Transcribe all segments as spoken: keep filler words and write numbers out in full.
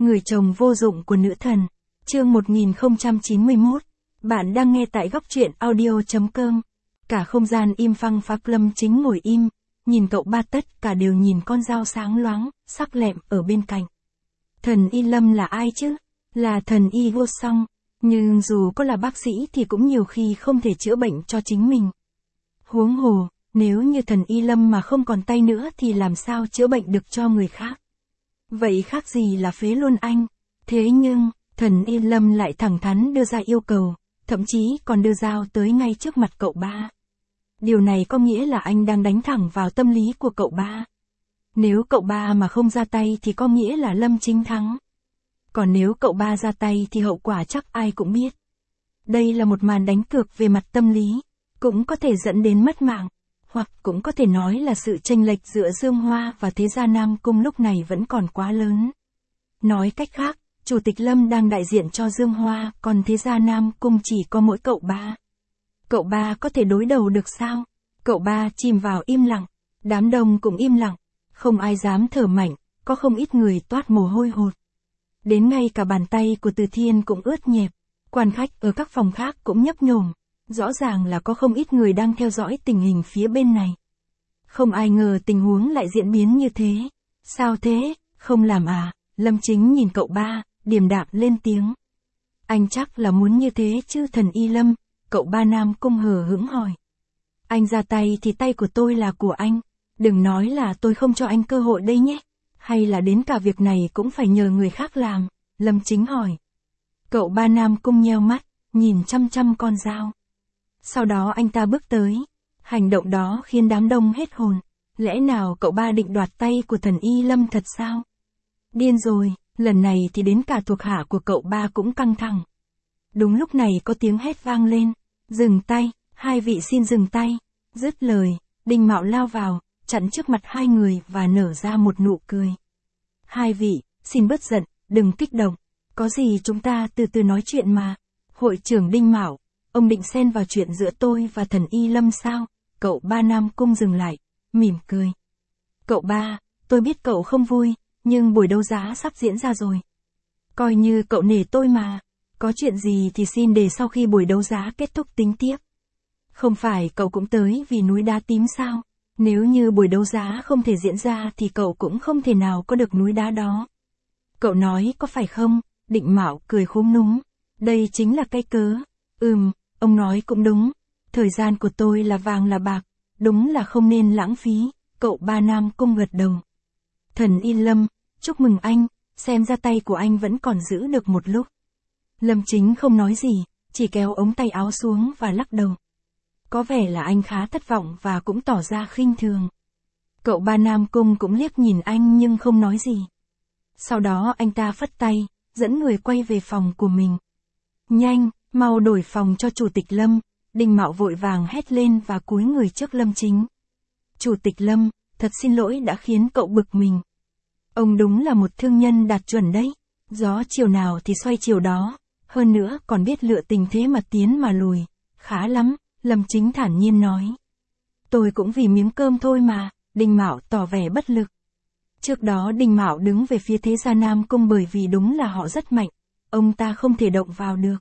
Người chồng vô dụng của nữ thần. Chương một nghìn không trăm chín mươi mốt. Bạn đang nghe tại góc truyện audio.com. Cả không gian im phăng phắc, Lâm Chính ngồi im, nhìn cậu ba, tất cả đều nhìn con dao sáng loáng, sắc lẹm ở bên cạnh. Thần y Lâm là ai chứ? Là thần y vô song, nhưng dù có là bác sĩ thì cũng nhiều khi không thể chữa bệnh cho chính mình. Huống hồ, nếu như thần y Lâm mà không còn tay nữa thì làm sao chữa bệnh được cho người khác? Vậy khác gì là phế luôn anh. Thế nhưng, thần y Lâm lại thẳng thắn đưa ra yêu cầu, thậm chí còn đưa dao tới ngay trước mặt cậu ba. Điều này có nghĩa là anh đang đánh thẳng vào tâm lý của cậu ba. Nếu cậu ba mà không ra tay thì có nghĩa là Lâm Chính thắng. Còn nếu cậu ba ra tay thì hậu quả chắc ai cũng biết. Đây là một màn đánh cược về mặt tâm lý, cũng có thể dẫn đến mất mạng, hoặc cũng có thể nói là sự chênh lệch giữa Dương Hoa và thế gia Nam Cung lúc này vẫn còn quá lớn. Nói cách khác, Chủ tịch Lâm đang đại diện cho Dương Hoa, còn thế gia Nam Cung chỉ có mỗi cậu ba. Cậu ba có thể đối đầu được sao? Cậu ba chìm vào im lặng, đám đông cũng im lặng, không ai dám thở mạnh, có không ít người toát mồ hôi hột. Đến ngay cả bàn tay của Từ Thiên cũng ướt nhẹp, quan khách ở các phòng khác cũng nhấp nhổm, rõ ràng là có không ít người đang theo dõi tình hình phía bên này. Không ai ngờ tình huống lại diễn biến như thế. Sao thế, không làm à? Lâm Chính nhìn cậu ba, điềm đạm lên tiếng. Anh chắc là muốn như thế chứ thần y Lâm, cậu ba Nam Cung hờ hững hỏi. Anh ra tay thì tay của tôi là của anh, đừng nói là tôi không cho anh cơ hội đây nhé. Hay là đến cả việc này cũng phải nhờ người khác làm? Lâm Chính hỏi. Cậu ba Nam Cung nheo mắt, nhìn chăm chăm con dao. Sau đó anh ta bước tới. Hành động đó khiến đám đông hết hồn. Lẽ nào cậu ba định đoạt tay của thần y Lâm thật sao? Điên rồi, lần này thì đến cả thuộc hạ của cậu ba cũng căng thẳng. Đúng lúc này có tiếng hét vang lên. Dừng tay, hai vị xin dừng tay. Dứt lời, Đinh Mạo lao vào, chặn trước mặt hai người và nở ra một nụ cười. Hai vị, xin bớt giận, đừng kích động. Có gì chúng ta từ từ nói chuyện mà. Hội trưởng Đinh Mạo, ông định xen vào chuyện giữa tôi và thần y Lâm sao? Cậu ba Nam Cung dừng lại, mỉm cười. Cậu ba, tôi biết cậu không vui, nhưng buổi đấu giá sắp diễn ra rồi. Coi như cậu nể tôi mà. Có chuyện gì thì xin để sau khi buổi đấu giá kết thúc tính tiếp. Không phải cậu cũng tới vì núi đá tím sao? Nếu như buổi đấu giá không thể diễn ra thì cậu cũng không thể nào có được núi đá đó. Cậu nói có phải không? Định Mạo cười khúm núm. Đây chính là cái cớ. Ừm, ông nói cũng đúng. Thời gian của tôi là vàng là bạc. Đúng là không nên lãng phí. Cậu ba Nam Cung gật đầu. Thần y Lâm, chúc mừng anh. Xem ra tay của anh vẫn còn giữ được một lúc. Lâm Chính không nói gì, chỉ kéo ống tay áo xuống và lắc đầu. Có vẻ là anh khá thất vọng và cũng tỏ ra khinh thường. Cậu ba Nam Cung cũng liếc nhìn anh nhưng không nói gì. Sau đó anh ta phất tay, dẫn người quay về phòng của mình. Nhanh, mau đổi phòng cho Chủ tịch Lâm. Đinh Mạo vội vàng hét lên và cúi người trước Lâm Chính. Chủ tịch Lâm, thật xin lỗi đã khiến cậu bực mình. Ông đúng là một thương nhân đạt chuẩn đấy. Gió chiều nào thì xoay chiều đó. Hơn nữa còn biết lựa tình thế mà tiến mà lùi. Khá lắm, Lâm Chính thản nhiên nói. Tôi cũng vì miếng cơm thôi mà. Đinh Mạo tỏ vẻ bất lực. Trước đó Đinh Mạo đứng về phía thế gia Nam Cung bởi vì đúng là họ rất mạnh. Ông ta không thể động vào được.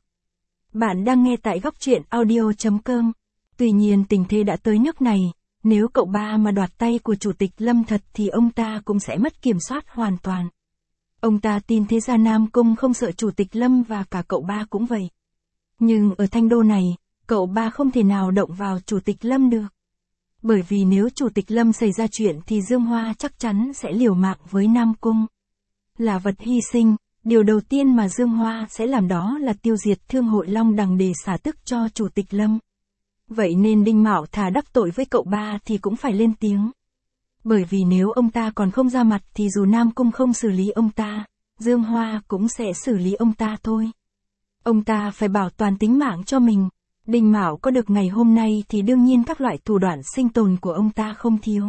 Bạn đang nghe tại góc truyện audio.com. Tuy nhiên tình thế đã tới nước này. Nếu cậu ba mà đoạt tay của Chủ tịch Lâm thật thì ông ta cũng sẽ mất kiểm soát hoàn toàn. Ông ta tin thế gia Nam Cung không sợ Chủ tịch Lâm và cả cậu ba cũng vậy. Nhưng ở Thanh Đô này, cậu ba không thể nào động vào Chủ tịch Lâm được. Bởi vì nếu Chủ tịch Lâm xảy ra chuyện thì Dương Hoa chắc chắn sẽ liều mạng với Nam Cung. Là vật hy sinh, điều đầu tiên mà Dương Hoa sẽ làm đó là tiêu diệt Thương hội Long Đằng để xả tức cho Chủ tịch Lâm. Vậy nên Đinh Mạo thà đắc tội với cậu ba thì cũng phải lên tiếng. Bởi vì nếu ông ta còn không ra mặt thì dù Nam Cung không xử lý ông ta, Dương Hoa cũng sẽ xử lý ông ta thôi. Ông ta phải bảo toàn tính mạng cho mình. Đinh Mạo có được ngày hôm nay thì đương nhiên các loại thủ đoạn sinh tồn của ông ta không thiếu.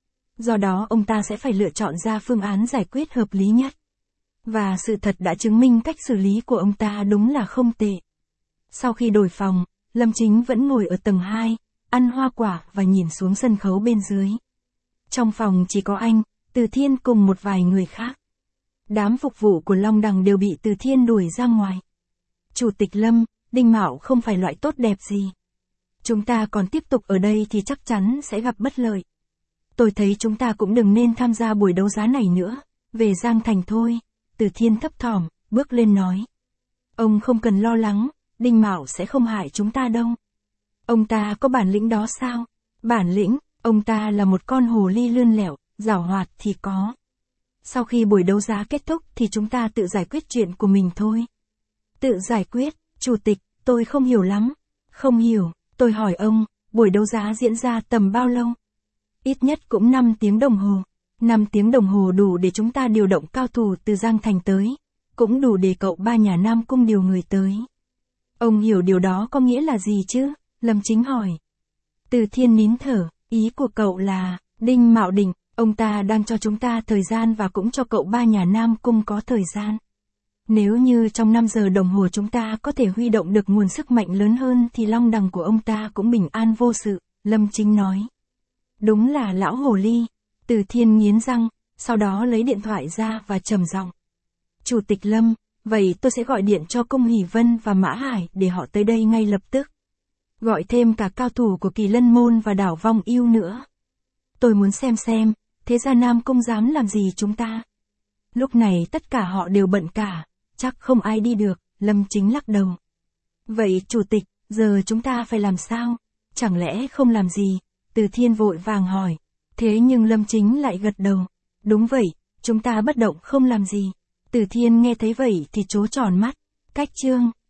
Do đó ông ta sẽ phải lựa chọn ra phương án giải quyết hợp lý nhất. Và sự thật đã chứng minh cách xử lý của ông ta đúng là không tệ. Sau khi đổi phòng, Lâm Chính vẫn ngồi ở tầng hai, ăn hoa quả và nhìn xuống sân khấu bên dưới. Trong phòng chỉ có anh, Từ Thiên cùng một vài người khác. Đám phục vụ của Long Đằng đều bị Từ Thiên đuổi ra ngoài. Chủ tịch Lâm, Đinh Mạo không phải loại tốt đẹp gì. Chúng ta còn tiếp tục ở đây thì chắc chắn sẽ gặp bất lợi. Tôi thấy chúng ta cũng đừng nên tham gia buổi đấu giá này nữa, về Giang Thành thôi. Từ Thiên thấp thỏm, bước lên nói. Ông không cần lo lắng, Đinh Mạo sẽ không hại chúng ta đâu. Ông ta có bản lĩnh đó sao? Bản lĩnh, ông ta là một con hồ ly lươn lẹo, giảo hoạt thì có. Sau khi buổi đấu giá kết thúc thì chúng ta tự giải quyết chuyện của mình thôi. Tự giải quyết, chủ tịch, tôi không hiểu lắm. Không hiểu, tôi hỏi ông, buổi đấu giá diễn ra tầm bao lâu? Ít nhất cũng năm tiếng đồng hồ. năm tiếng đồng hồ đủ để chúng ta điều động cao thủ từ Giang Thành tới. Cũng đủ để cậu ba nhà Nam Cung điều người tới. Ông hiểu điều đó có nghĩa là gì chứ? Lâm Chính hỏi. Từ Thiên nín thở, ý của cậu là, Đinh Mạo Định, ông ta đang cho chúng ta thời gian và cũng cho cậu ba nhà Nam Cung có thời gian. Nếu như trong năm giờ đồng hồ chúng ta có thể huy động được nguồn sức mạnh lớn hơn thì Long Đằng của ông ta cũng bình an vô sự, Lâm Chính nói. Đúng là lão hồ ly. Từ Thiên nghiến răng, sau đó lấy điện thoại ra và trầm giọng. Chủ tịch Lâm, vậy tôi sẽ gọi điện cho Cung Hỷ Vân và Mã Hải để họ tới đây ngay lập tức. Gọi thêm cả cao thủ của Kỳ Lân Môn và đảo Vong Yêu nữa. Tôi muốn xem xem, thế ra Nam Cung dám làm gì chúng ta. Lúc này tất cả họ đều bận cả, chắc không ai đi được, Lâm Chính lắc đầu. Vậy chủ tịch, giờ chúng ta phải làm sao? Chẳng lẽ không làm gì? Từ Thiên vội vàng hỏi. Thế nhưng Lâm Chính lại gật đầu. Đúng vậy, chúng ta bất động không làm gì. Từ Thiên nghe thấy vậy thì trố tròn mắt. Cách chương.